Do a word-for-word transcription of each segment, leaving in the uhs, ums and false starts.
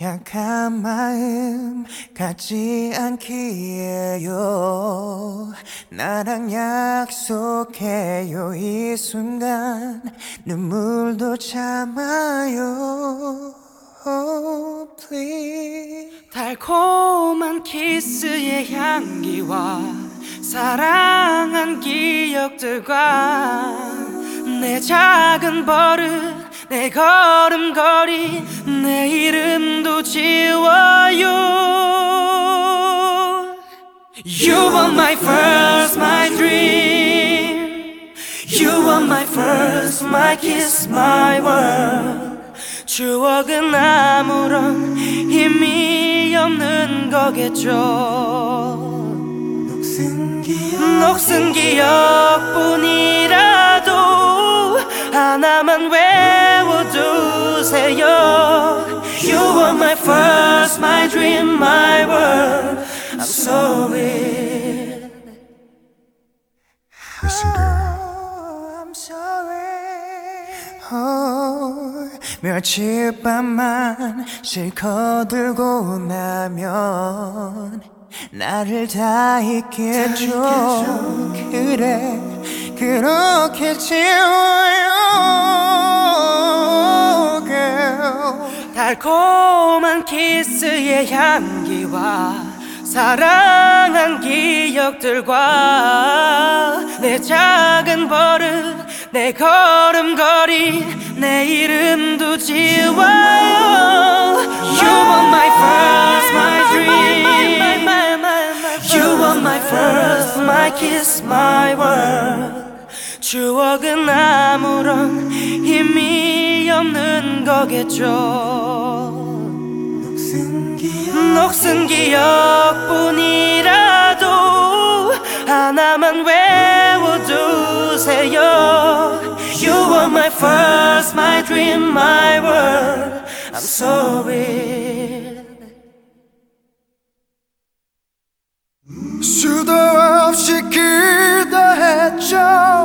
약한 마음 갖지 않기에요. 나랑 약속해요. 이 순간 눈물도 참아요. Oh, please. 달콤한 키스의 향기와 사랑한 기억들과 내 작은 버릇, 내 걸음걸이, 내 이름도 지워요. You were my first, my dream. You were my first, my kiss, my world. 추억은 아무런 힘이 없는 거겠죠. 녹슨 기억, 녹슨 기억뿐이라도 하나만 외워두세요. You were my first, my dream, my world. I'm sorry. Listen, girl. I'm sorry. Oh, 며칠 밤만 실컷 들고 나면 나를 다 잊겠죠. 그래 그렇게 지워요, girl. 달콤한 키스의 향기와 사랑한 기억들과 내 작은 버릇, 내 걸음걸이, 내 이름도 지워요. You were my first, my dream. You were my first, my kiss, my world. 추억은 아무런 힘이 없는 거겠죠. 녹슨 기억, 녹슨 기억뿐이라도 하나만 외워두세요. You were my first, my dream, my world. I'm sorry. 수도 없이 기대했죠.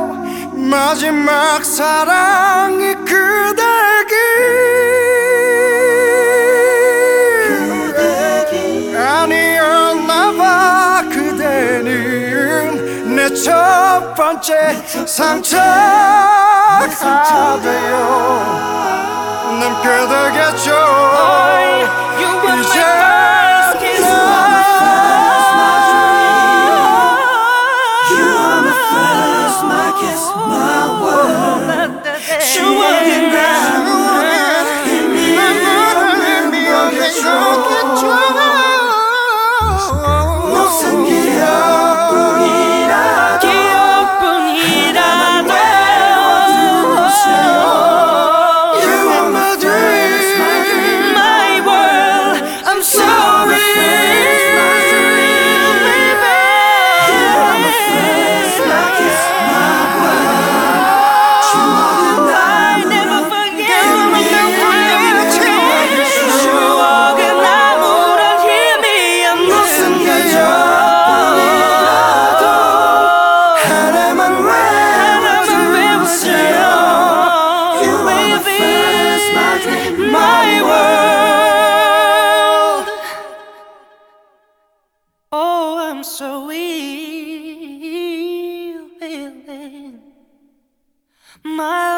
마지막 사랑이 그대기. 그대기 아니었나봐. 그대는 내 첫 번째 상처가 되어 남게 되겠죠. You were my 이제 first kiss, my 추억은 아무런 힘이 없는 거겠죠. 녹슨 기억뿐이라도 기억뿐이라도 You are my dream, my world. I'm sorry. My world. Oh, I'm so willing. My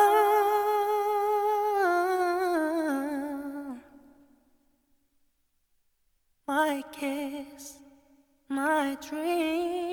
love, my kiss, my dream.